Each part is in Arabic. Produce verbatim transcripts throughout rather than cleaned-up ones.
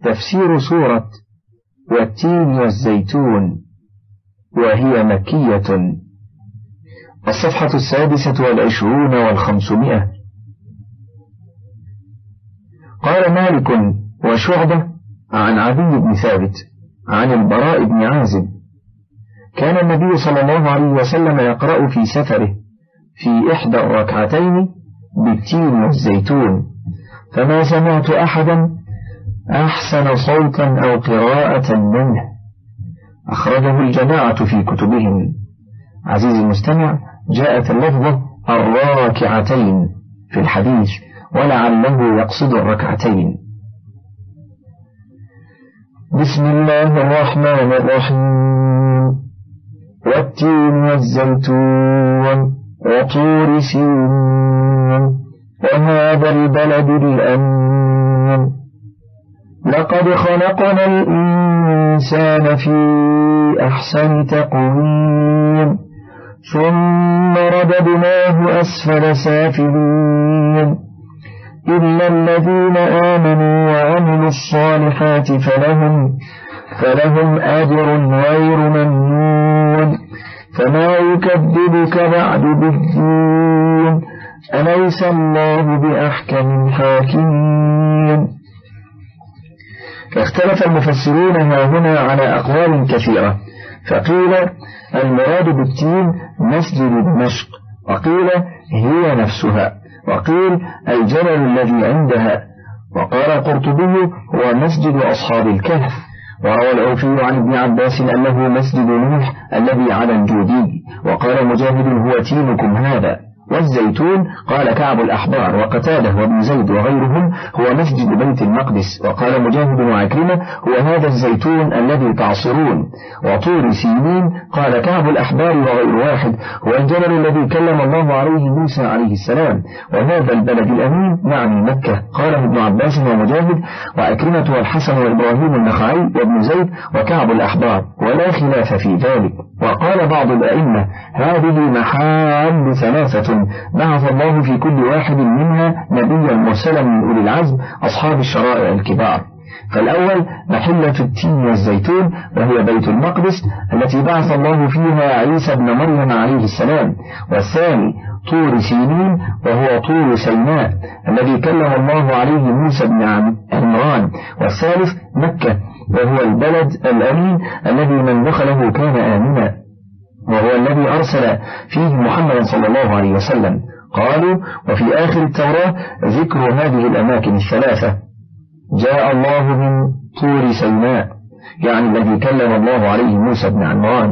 تفسير سورة والتين والزيتون، وهي مكية. الصفحة السادسة والعشرون والخمسمائة. قال مالك وشعبة عن عدي بن ثابت عن البراء بن عازب: كان النبي صلى الله عليه وسلم يقرأ في سفره في إحدى الركعتين بالتين والزيتون، فما سمعت أحدا أحسن صوتا أو قراءة منه. أخرجه الجماعة في كتبهم. عزيزي المستمع، جاءت اللفظة الراكعتين في الحديث، ولعله يقصد الركعتين. بسم الله الرحمن الرحيم. والتين والزيتون وطور سينين وهذا البلد الأمين لقد خلقنا الإنسان في أحسن تقويم ثم رددناه أسفل سافلين إلا الذين آمنوا وعملوا الصالحات فلهم فلهم أجر غير ممنون فما يكذبك بعد بالدين أليس الله بأحكم الحاكمين. اختلف المفسرون ها هنا على أقوال كثيرة، فقيل المراد بالتين مسجد دمشق، وقيل هي نفسها، وقيل الجبل الذي عندها، وقال القرطبي هو مسجد أصحاب الكهف، وروى العوفي عن ابن عباس أنه مسجد نوح الذي على الجودي، وقال مجاهد هو تينكم هذا. والزيتون قال كعب الأحبار وقتاده وابن زيد وغيرهم هو مسجد بيت المقدس، وقال مجاهد وعكرمة هو هذا الزيتون الذي تعصرون. وطور سينين قال كعب الأحبار وغير واحد هو الجبل الذي كلم الله عليه موسى عليه السلام، وهذا البلد الأمين يعني مكة، قاله ابن عباس ومجاهد وعكرمة والحسن وإبراهيم النخعي وابن زيد وكعب الأحبار، ولا خلاف في ذلك. وقال بعض الأئمة هذه محال ثلاثة بعث الله في كل واحد منها نبيا مرسلا من أولي العزم أصحاب الشرائع الكبار. فالأول محلة التين والزيتون وهي بيت المقدس التي بعث الله فيها عيسى بن مريم عليه السلام، والثاني طور سينين وهو طور سيناء الذي كلم الله عليه موسى بن عمران، والثالث مكة وهو البلد الأمين الذي من دخله كان آمنا، وهو الذي أرسل فيه محمد صلى الله عليه وسلم. قالوا وفي آخر التوراة ذكر هذه الأماكن الثلاثة. جاء الله من طور سيناء يعني الذي كلم الله عليه موسى بن عمران،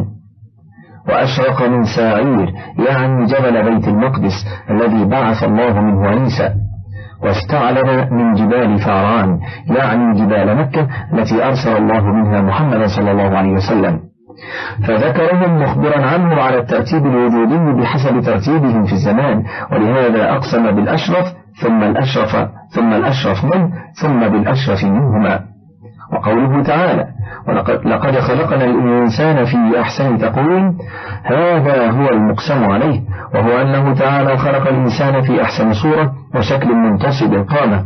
وأشرق من ساعير يعني جبل بيت المقدس الذي بعث الله منه عيسى، واستعلن من جبال فاران يعني جبال مكة التي أرسل الله منها محمد صلى الله عليه وسلم، فذكرهم مخبرا عنه على الترتيب الوجودي بحسب ترتيبهم في الزمان، ولهذا أقسم بالأشرف ثم الأشرف ثم الأشرف منه ثم بالأشرف منهما. وقوله تعالى ولقد لقد خلقنا الإنسان في أحسن تقويم، هذا هو المقسم عليه، وهو أنه تعالى خلق الإنسان في أحسن صورة وشكل منتصب القامة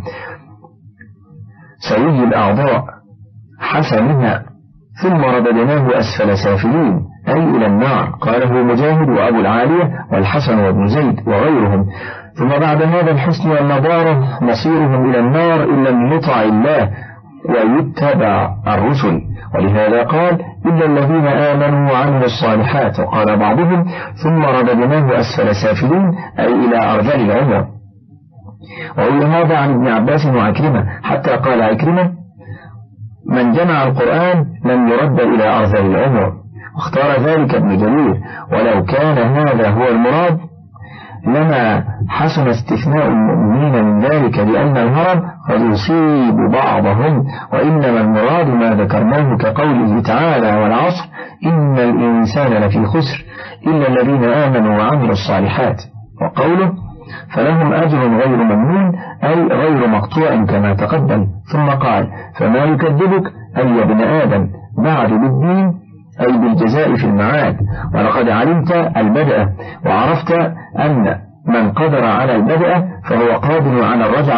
سوي الأعضاء حسنها، ثم رددناه أسفل سافلين أي إلى النار، قاله مجاهد وأبو العالية والحسن وابن زيد وغيرهم. ثم بعد هذا الحسن والنضارة مصيرهم إلى النار إن لم يطع الله ويتبع الرسل، ولهذا قال إلا الذين آمنوا وعملوا الصالحات، وقال بعضهم ثم رددناه أسفل سافلين أي إلى أرذل العمر. وقال هذا عن ابن عباس وعكرمة، حتى قال عكرمة من جمع القرآن لم يرد إلى أرذل العمر، واختار ذلك ابن جرير، ولو كان هذا هو المراد لما حسن استثناء المؤمنين من ذلك، لأن الهرم قد يصيب بعضهم، وإنما المراد ما ذكرناه كقوله تعالى والعصر إن الإنسان لفي خسر إلا الذين آمنوا وعملوا الصالحات، وقوله فلهم أجر غير ممنون أي غير مقطوع كما تقدم. ثم قال فما يكذبك أي يا ابن آدم بعد بالدين أي بالجزاء في المعاد، ولقد علمت البدء وعرفت أن من قدر على البدء فهو قادر على الرجعة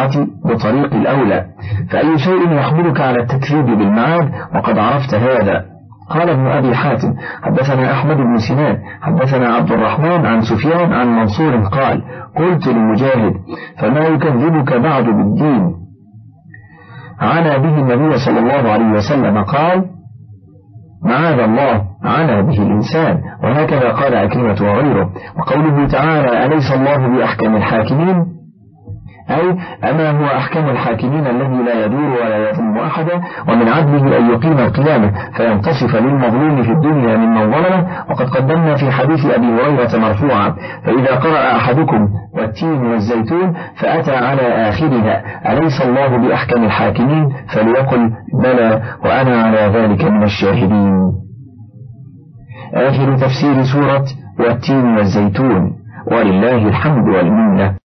بطريق الأولى، فأي شيء يحملك على التكذيب بالمعاد وقد عرفت هذا؟ قال ابن أبي حاتم حدثنا أحمد بن سنان حدثنا عبد الرحمن عن سفيان عن منصور قال قلت لمجاهد فما يكذبك بعد بالدين؟ عنا به النبي صلى الله عليه وسلم قال معاذ الله عنا به الإنسان، وهكذا قال عكرمة وغيره. وقوله تعالى أليس الله بأحكم الحاكمين، أي أما هو أحكم الحاكمين الذي لا يدور ولا يظلم أحدا، ومن عدله أن يقيم القيامة فينتصف للمظلوم في الدنيا ممن ظلمه. وقد قدمنا في حديث أبي هريرة مرفوعا فإذا قرأ أحدكم والتين والزيتون فأتى على آخرها أليس الله بأحكم الحاكمين فليقل بلى وأنا على ذلك من الشاهدين. آخر تفسير سورة والتين والزيتون، ولله الحمد والمنة.